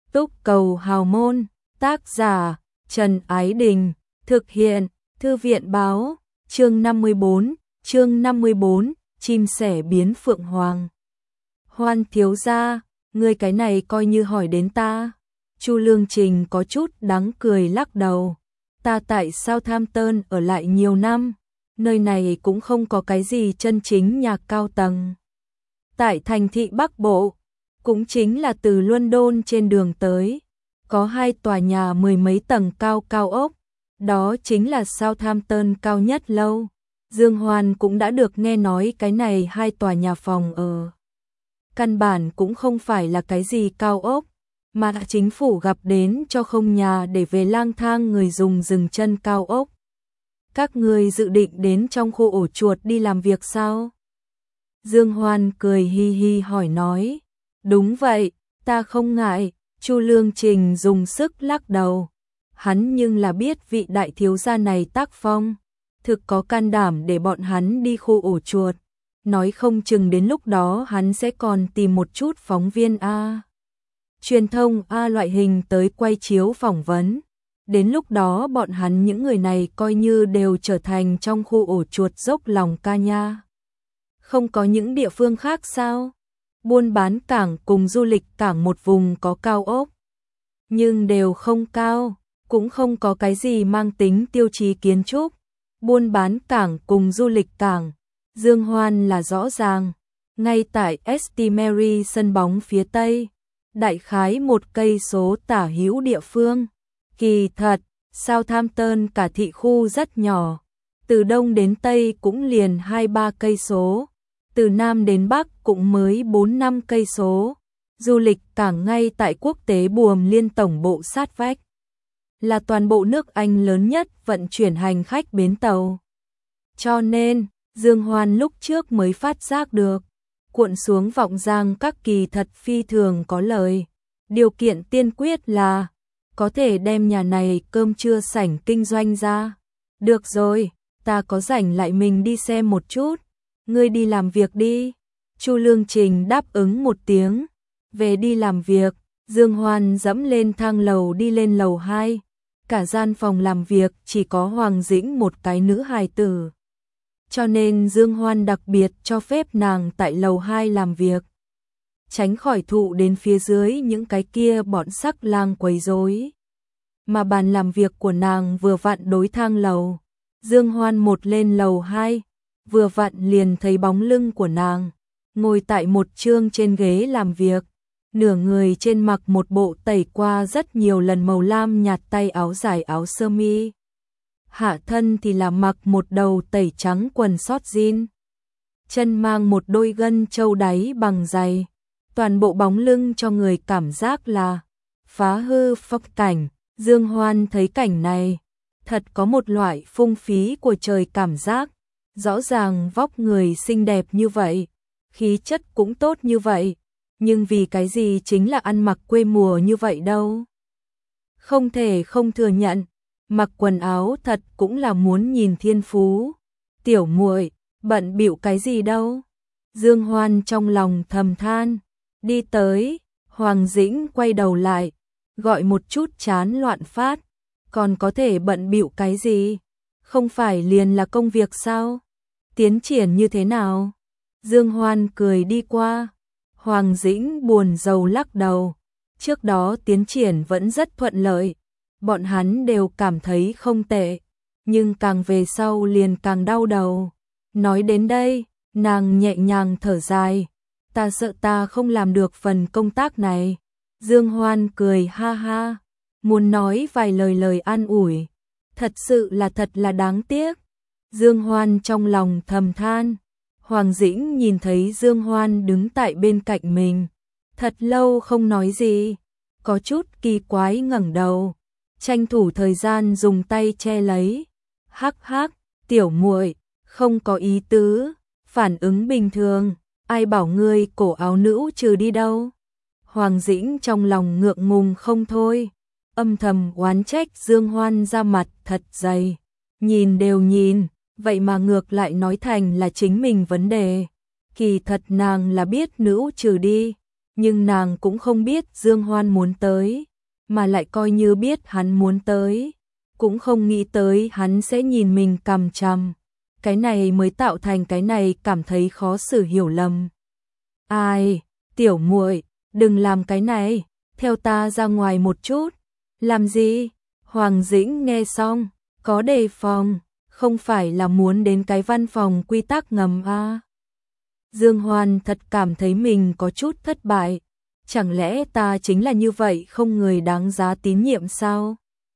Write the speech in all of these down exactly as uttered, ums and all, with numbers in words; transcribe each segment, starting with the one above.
Túc Cầu Hào Môn, tác giả Trần Ái Đình, thực hiện Thư viện Báo, chương năm mươi bốn, chương năm mươi bốn, chim sẻ biến phượng hoàng. Hoan thiếu gia, ngươi cái này coi như hỏi đến ta. Chu Lương Trình có chút đắng cười lắc đầu. Ta tại Southampton ở lại nhiều năm, nơi này cũng không có cái gì chân chính nhà cao tầng. Tại thành thị Bắc Bộ, cũng chính là từ London trên đường tới, có hai tòa nhà mười mấy tầng cao cao ốc, đó chính là Southampton cao nhất lâu. Dương Hoan cũng đã được nghe nói cái này hai tòa nhà phòng ở. Căn bản cũng không phải là cái gì cao ốc, mà chính phủ gặp đến cho không nhà để về lang thang người dùng dừng chân cao ốc. Các người dự định đến trong khu ổ chuột đi làm việc sao? Dương Hoan cười hi hi hỏi nói. Đúng vậy, ta không ngại. Chu Lương Trình dùng sức lắc đầu. Hắn nhưng là biết vị đại thiếu gia này tác phong, thực có can đảm để bọn hắn đi khu ổ chuột. Nói không chừng đến lúc đó hắn sẽ còn tìm một chút phóng viên A. Truyền thông A loại hình tới quay chiếu phỏng vấn. Đến lúc đó bọn hắn những người này coi như đều trở thành trong khu ổ chuột dốc lòng ca nha. Không có những địa phương khác sao? Buôn bán cảng cùng du lịch cảng một vùng có cao ốc, nhưng đều không cao, cũng không có cái gì mang tính tiêu chí kiến trúc. Buôn bán cảng cùng du lịch cảng, Dương Hoan là rõ ràng, ngay tại St Mary sân bóng phía tây, đại khái một cây số tả hữu địa phương. Kỳ thật, Southampton cả thị khu rất nhỏ, từ đông đến tây cũng liền hai ba cây số, từ nam đến bắc cũng mới bốn năm cây số. Du lịch cảng ngay tại quốc tế Buồm Liên tổng bộ sát vách, là toàn bộ nước Anh lớn nhất vận chuyển hành khách bến tàu. Cho nên, Dương Hoan lúc trước mới phát giác được, cuộn xuống Vọng Giang các kỳ thật phi thường có lời. Điều kiện tiên quyết là có thể đem nhà này cơm trưa sảnh kinh doanh ra. Được rồi, ta có rảnh lại mình đi xem một chút. Ngươi đi làm việc đi. Chu Lương Trình đáp ứng một tiếng. Về đi làm việc, Dương Hoan dẫm lên thang lầu đi lên lầu hai. Cả gian phòng làm việc chỉ có Hoàng Dĩnh một cái nữ hài tử. Cho nên Dương Hoan đặc biệt cho phép nàng tại lầu hai làm việc, tránh khỏi thụ đến phía dưới những cái kia bọn sắc lang quấy rối. Mà bàn làm việc của nàng vừa vặn đối thang lầu. Dương Hoan một lên lầu hai, vừa vặn liền thấy bóng lưng của nàng, ngồi tại một chương trên ghế làm việc, nửa người trên mặc một bộ tẩy qua rất nhiều lần màu lam nhạt tay áo dài áo sơ mi. Hạ thân thì là mặc một đầu tẩy trắng quần sót jean, chân mang một đôi gân châu đáy bằng giày. Toàn bộ bóng lưng cho người cảm giác là phá hư phong cảnh. Dương Hoan thấy cảnh này, thật có một loại phung phí của trời cảm giác. Rõ ràng vóc người xinh đẹp như vậy, khí chất cũng tốt như vậy, nhưng vì cái gì chính là ăn mặc quê mùa như vậy đâu. Không thể không thừa nhận, mặc quần áo thật cũng là muốn nhìn thiên phú. Tiểu muội, bận bịu cái gì đâu? Dương Hoan trong lòng thầm than. Đi tới, Hoàng Dĩnh quay đầu lại, gọi một chút chán loạn phát. Còn có thể bận bịu cái gì? Không phải liền là công việc sao? Tiến triển như thế nào? Dương Hoan cười đi qua. Hoàng Dĩnh buồn rầu lắc đầu. Trước đó tiến triển vẫn rất thuận lợi, bọn hắn đều cảm thấy không tệ, nhưng càng về sau liền càng đau đầu. Nói đến đây, nàng nhẹ nhàng thở dài. Ta sợ ta không làm được phần công tác này. Dương Hoan cười ha ha, muốn nói vài lời lời an ủi. Thật sự là thật là đáng tiếc. Dương Hoan trong lòng thầm than. Hoàng Dĩnh nhìn thấy Dương Hoan đứng tại bên cạnh mình, thật lâu không nói gì, có chút kỳ quái ngẩng đầu, tranh thủ thời gian dùng tay che lấy. Hắc hắc, tiểu muội, không có ý tứ, phản ứng bình thường, ai bảo ngươi cổ áo nữ trừ đi đâu. Hoàng Dĩnh trong lòng ngượng ngùng không thôi, âm thầm oán trách Dương Hoan ra mặt thật dày, nhìn đều nhìn, vậy mà ngược lại nói thành là chính mình vấn đề. Kỳ thật nàng là biết nữ trừ đi, nhưng nàng cũng không biết Dương Hoan muốn tới, mà lại coi như biết hắn muốn tới, cũng không nghĩ tới hắn sẽ nhìn mình cằm chằm. Cái này mới tạo thành cái này cảm thấy khó xử hiểu lầm. Ai, tiểu muội, đừng làm cái này, theo ta ra ngoài một chút. Làm gì? Hoàng Dĩnh nghe xong, có đề phòng, không phải là muốn đến cái văn phòng quy tắc ngầm à. Dương Hoan thật cảm thấy mình có chút thất bại, chẳng lẽ ta chính là như vậy không người đáng giá tín nhiệm sao?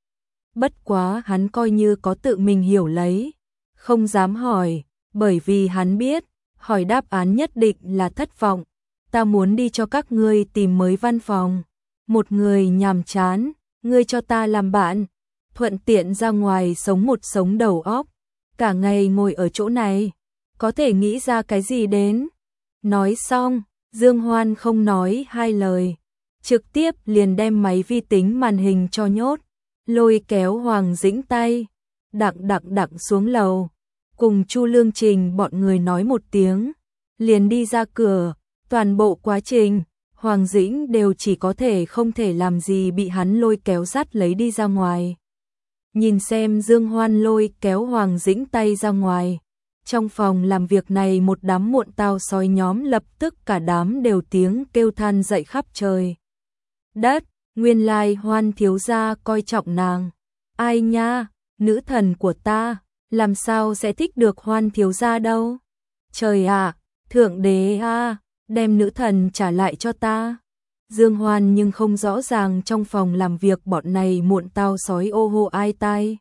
Bất quá hắn coi như có tự mình hiểu lấy, không dám hỏi, bởi vì hắn biết, hỏi đáp án nhất định là thất vọng. Ta muốn đi cho các ngươi tìm mới văn phòng, một người nhàm chán, ngươi cho ta làm bạn, thuận tiện ra ngoài sống một sống đầu óc, cả ngày ngồi ở chỗ này, có thể nghĩ ra cái gì đến. Nói xong, Dương Hoan không nói hai lời, trực tiếp liền đem máy vi tính màn hình cho nhốt, lôi kéo Hoàng Dĩnh tay, đặng đặng đặng xuống lầu, cùng Chu Lương Trình bọn người nói một tiếng, liền đi ra cửa. Toàn bộ quá trình, Hoàng Dĩnh đều chỉ có thể không thể làm gì bị hắn lôi kéo dắt lấy đi ra ngoài. Nhìn xem Dương Hoan lôi kéo Hoàng Dĩnh tay ra ngoài, trong phòng làm việc này một đám muộn tao sói nhóm lập tức cả đám đều tiếng kêu than dậy khắp trời đất. Nguyên lai Hoan thiếu gia coi trọng nàng. Ai nha, nữ thần của ta, làm sao sẽ thích được Hoan thiếu gia đâu. Trời ạ, thượng đế a, đem nữ thần trả lại cho ta. Dương Hoan nhưng không rõ ràng trong phòng làm việc bọn này muộn tao sói ô hô ai tai.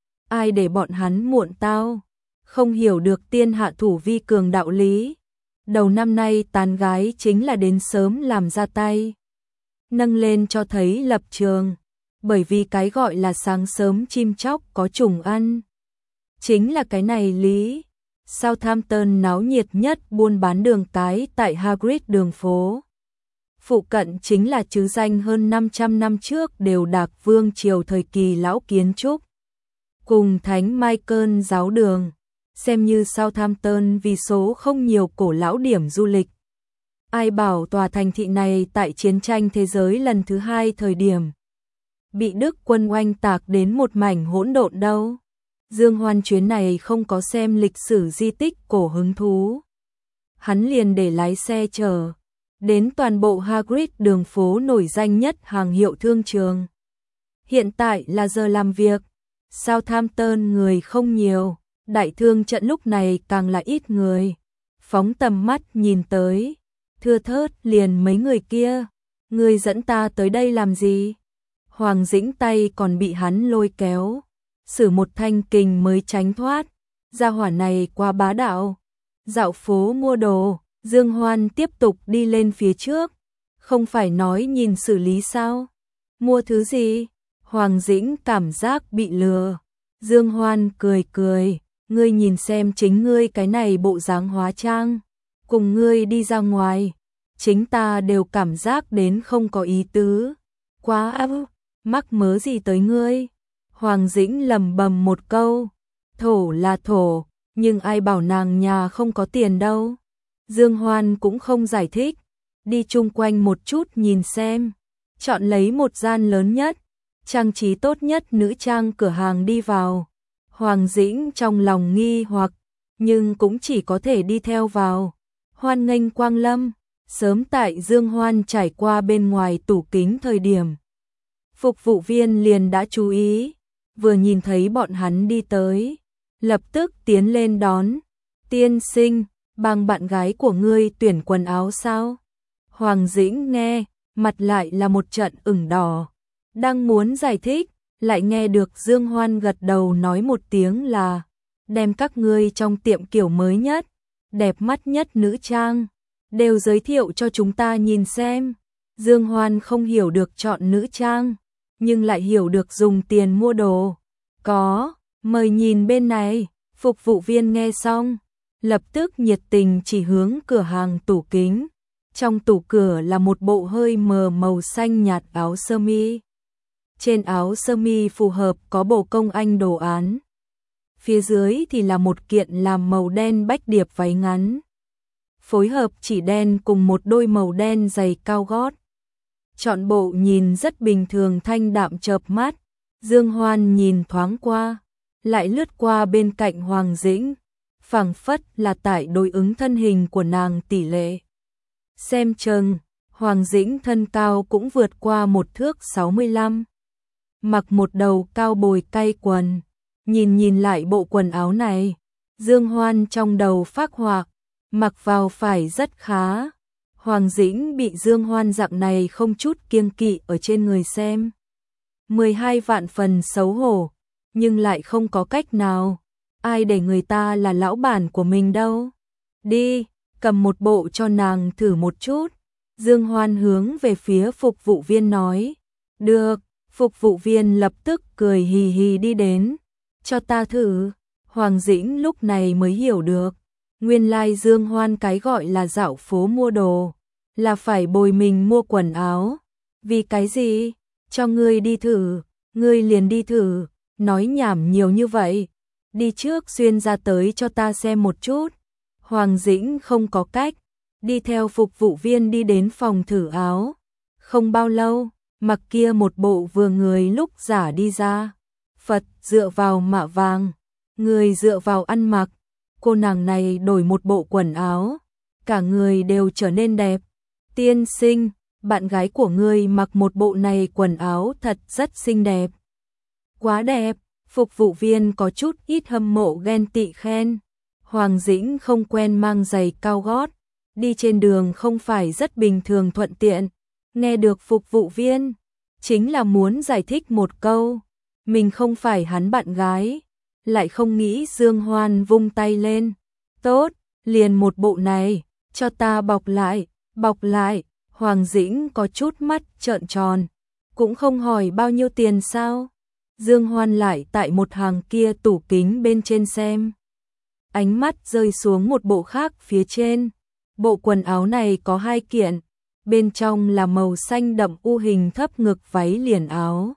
Ai để bọn hắn muộn tao, không hiểu được tiên hạ thủ vi cường đạo lý. Đầu năm nay tán gái chính là đến sớm làm ra tay, nâng lên cho thấy lập trường, bởi vì cái gọi là sáng sớm chim chóc có trùng ăn. Chính là cái này lý. Southampton náo nhiệt nhất buôn bán đường cái tại Hagrid đường phố. Phụ cận chính là chứ danh hơn năm trăm năm trước đều đạc vương triều thời kỳ lão kiến trúc. Cùng Thánh Michael giáo đường, xem như Southampton vì số không nhiều cổ lão điểm du lịch. Ai bảo tòa thành thị này tại chiến tranh thế giới lần thứ hai thời điểm bị Đức quân oanh tạc đến một mảnh hỗn độn đâu. Dương Hoan chuyến này không có xem lịch sử di tích cổ hứng thú. Hắn liền để lái xe chở đến toàn bộ Hagrid đường phố nổi danh nhất hàng hiệu thương trường. Hiện tại là giờ làm việc, Southampton người không nhiều, đại thương trận lúc này càng là ít người. Phóng tầm mắt nhìn tới, thưa thớt liền mấy người kia. Người dẫn ta tới đây làm gì? Hoàng Dĩnh tay còn bị hắn lôi kéo, sử một thanh kình mới tránh thoát. Gia hỏa này quá bá đạo. Dạo phố mua đồ, Dương Hoan tiếp tục đi lên phía trước. Không phải nói nhìn xử lý sao? Mua thứ gì? Hoàng Dĩnh cảm giác bị lừa. Dương Hoan cười cười, ngươi nhìn xem chính ngươi cái này bộ dáng hóa trang, cùng ngươi đi ra ngoài, chính ta đều cảm giác đến không có ý tứ. Quá áp, mắc mớ gì tới ngươi? Hoàng Dĩnh lầm bầm một câu, thổ là thổ, nhưng ai bảo nàng nhà không có tiền đâu. Dương Hoan cũng không giải thích, đi chung quanh một chút nhìn xem, chọn lấy một gian lớn nhất, trang trí tốt nhất nữ trang cửa hàng đi vào. Hoàng Dĩnh trong lòng nghi hoặc, nhưng cũng chỉ có thể đi theo vào. Hoan nghênh quang lâm, sớm tại Dương Hoan trải qua bên ngoài tủ kính thời điểm. Phục vụ viên liền đã chú ý, vừa nhìn thấy bọn hắn đi tới, lập tức tiến lên đón. Tiên sinh, bằng bạn gái của ngươi tuyển quần áo sao? Hoàng Dĩnh nghe, mặt lại là một trận ửng đỏ, đang muốn giải thích, lại nghe được Dương Hoan gật đầu nói một tiếng là đem các ngươi trong tiệm kiểu mới nhất, đẹp mắt nhất nữ trang, đều giới thiệu cho chúng ta nhìn xem. Dương Hoan không hiểu được chọn nữ trang, nhưng lại hiểu được dùng tiền mua đồ. Có, mời nhìn bên này. Phục vụ viên nghe xong, lập tức nhiệt tình chỉ hướng cửa hàng tủ kính. Trong tủ cửa là một bộ hơi mờ màu xanh nhạt áo sơ mi. Trên áo sơ mi phù hợp có bộ công anh đồ án. Phía dưới thì là một kiện làm màu đen bách điệp váy ngắn. phối hợp chỉ đen cùng một đôi màu đen giày cao gót. Chọn bộ nhìn rất bình thường thanh đạm chợp mắt, Dương Hoan nhìn thoáng qua, lại lướt qua bên cạnh Hoàng Dĩnh, phảng phất là tại đối ứng thân hình của nàng tỷ lệ. Xem chừng, Hoàng Dĩnh thân cao cũng vượt qua một thước sáu mươi lăm. Mặc một đầu cao bồi cay quần, nhìn nhìn lại bộ quần áo này, Dương Hoan trong đầu phác họa, mặc vào phải rất khá. Hoàng Dĩnh bị Dương Hoan dạng này không chút kiêng kỵ ở trên người xem. mười hai vạn phần xấu hổ, nhưng lại không có cách nào. Ai để người ta là lão bản của mình đâu. Đi, cầm một bộ cho nàng thử một chút. Dương Hoan hướng về phía phục vụ viên nói. Được, phục vụ viên lập tức cười hì hì đi đến. Cho ta thử. Hoàng Dĩnh lúc này mới hiểu được. Nguyên lai Dương Hoan cái gọi là dạo phố mua đồ, là phải bồi mình mua quần áo. Vì cái gì? Cho ngươi đi thử, ngươi liền đi thử, nói nhảm nhiều như vậy. Đi trước xuyên ra tới cho ta xem một chút. Hoàng Dĩnh không có cách, đi theo phục vụ viên đi đến phòng thử áo. Không bao lâu, mặc kia một bộ vừa người lúc giả đi ra. Phật dựa vào mạ vàng, người dựa vào ăn mặc. Cô nàng này đổi một bộ quần áo, cả người đều trở nên đẹp. Tiên sinh, bạn gái của ngươi mặc một bộ này quần áo thật rất xinh đẹp. Quá đẹp, phục vụ viên có chút ít hâm mộ ghen tị khen. Hoàng Dĩnh không quen mang giày cao gót, đi trên đường không phải rất bình thường thuận tiện. Nghe được phục vụ viên, chính là muốn giải thích một câu, mình không phải hắn bạn gái. Lại không nghĩ Dương Hoan vung tay lên. Tốt, liền một bộ này, cho ta bọc lại, bọc lại. Hoàng Dĩnh có chút mắt trợn tròn, cũng không hỏi bao nhiêu tiền sao. Dương Hoan lại tại một hàng kia tủ kính bên trên xem. Ánh mắt rơi xuống một bộ khác phía trên. Bộ quần áo này có hai kiện, bên trong là màu xanh đậm u hình thấp ngực váy liền áo.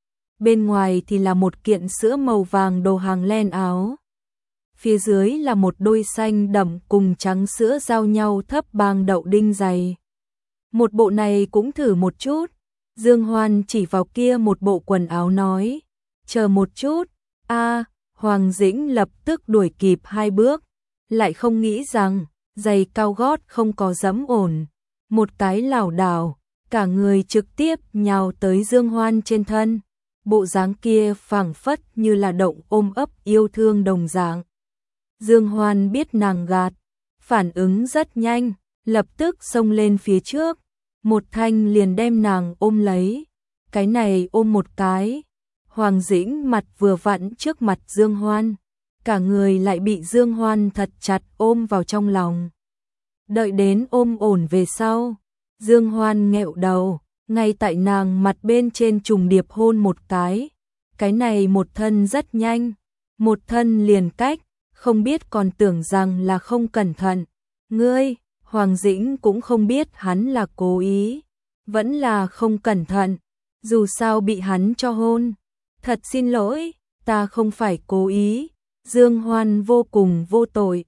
Bên ngoài thì là một kiện sữa màu vàng đồ hàng len áo. Phía dưới là một đôi xanh đậm cùng trắng sữa giao nhau thấp bang đậu đinh dày. Một bộ này cũng thử một chút. Dương Hoan chỉ vào kia một bộ quần áo nói. Chờ một chút. A, Hoàng Dĩnh lập tức đuổi kịp hai bước. Lại không nghĩ rằng, giày cao gót không có dẫm ổn. Một cái lảo đảo, cả người trực tiếp nhào tới Dương Hoan trên thân. Bộ dáng kia phảng phất như là động ôm ấp yêu thương đồng dạng. Dương Hoan biết nàng gạt, phản ứng rất nhanh, lập tức xông lên phía trước, một thanh liền đem nàng ôm lấy. Cái này ôm một cái, Hoàng Dĩnh mặt vừa vặn trước mặt Dương Hoan, cả người lại bị Dương Hoan thật chặt ôm vào trong lòng. Đợi đến ôm ổn về sau, Dương Hoan nghẹo đầu, ngay tại nàng mặt bên trên trùng điệp hôn một cái. Cái này một thân rất nhanh, một thân liền cách, không biết còn tưởng rằng là không cẩn thận. Ngươi, Hoàng Dĩnh cũng không biết hắn là cố ý, vẫn là không cẩn thận, dù sao bị hắn cho hôn. Thật xin lỗi, ta không phải cố ý. Dương Hoan vô cùng vô tội.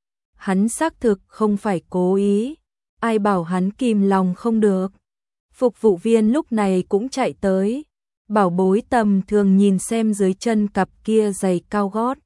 Hắn xác thực không phải cố ý, ai bảo hắn kìm lòng không được. Phục vụ viên lúc này cũng chạy tới, bảo bối tầm thường nhìn xem dưới chân cặp kia giày cao gót.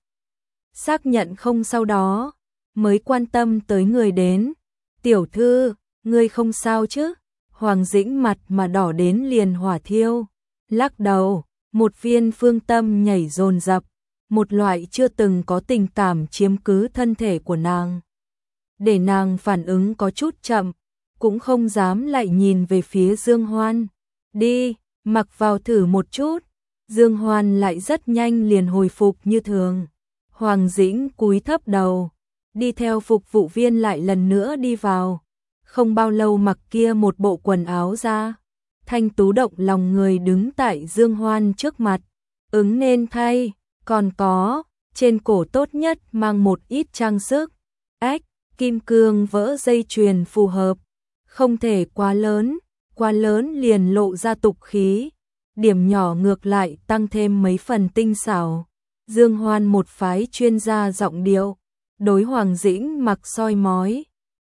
Xác nhận không sau đó, mới quan tâm tới người đến. Tiểu thư, ngươi không sao chứ? Hoàng Dĩnh mặt mà đỏ đến liền hỏa thiêu. Lắc đầu, một viên phương tâm nhảy dồn dập, một loại chưa từng có tình cảm chiếm cứ thân thể của nàng. Để nàng phản ứng có chút chậm, cũng không dám lại nhìn về phía Dương Hoan. Đi, mặc vào thử một chút. Dương Hoan lại rất nhanh liền hồi phục như thường. Hoàng Dĩnh cúi thấp đầu, đi theo phục vụ viên lại lần nữa đi vào. Không bao lâu mặc kia một bộ quần áo ra. Thanh tú động lòng người đứng tại Dương Hoan trước mặt. Ứng nên thay, còn có, trên cổ tốt nhất mang một ít trang sức. Ếch, kim cương vỡ dây chuyền phù hợp. Không thể quá lớn, quá lớn liền lộ ra tục khí. Điểm nhỏ ngược lại tăng thêm mấy phần tinh xảo. Dương Hoan một phái chuyên gia giọng điệu, đối Hoàng Dĩnh mặc soi mói.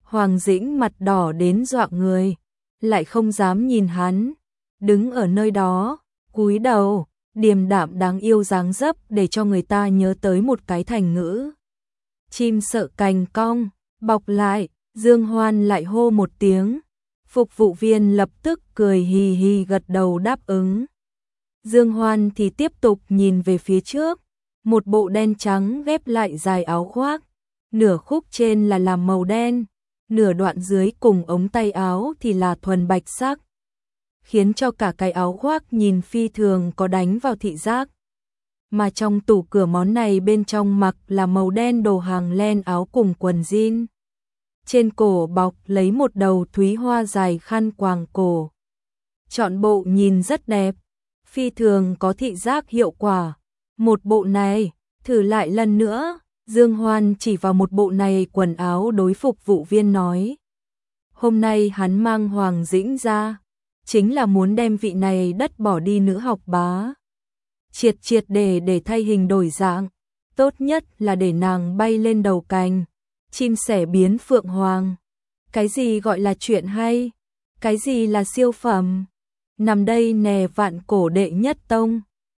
Hoàng Dĩnh mặt đỏ đến dọa người, lại không dám nhìn hắn, đứng ở nơi đó, cúi đầu, điềm đạm đáng yêu dáng dấp để cho người ta nhớ tới một cái thành ngữ. Chim sợ cành cong, bọc lại, Dương Hoan lại hô một tiếng. Phục vụ viên lập tức cười hì hì gật đầu đáp ứng. Dương Hoan thì tiếp tục nhìn về phía trước, một bộ đen trắng ghép lại dài áo khoác, nửa khúc trên là làm màu đen, nửa đoạn dưới cùng ống tay áo thì là thuần bạch sắc, khiến cho cả cái áo khoác nhìn phi thường có đánh vào thị giác. Mà trong tủ cửa món này bên trong mặc là màu đen đồ hàng len áo cùng quần jean. Trên cổ bọc lấy một đầu thúy hoa dài khăn quàng cổ. Chọn bộ nhìn rất đẹp, phi thường có thị giác hiệu quả. Một bộ này, thử lại lần nữa, Dương Hoan chỉ vào một bộ này quần áo đối phục vụ viên nói. Hôm nay hắn mang Hoàng Dĩnh ra, chính là muốn đem vị này đất bỏ đi nữ học bá. Triệt triệt để để thay hình đổi dạng, tốt nhất là để nàng bay lên đầu cành, chim sẻ biến phượng hoàng. Cái gì gọi là chuyện hay? Cái gì là siêu phẩm? Nằm đây nè vạn cổ đệ nhất tông.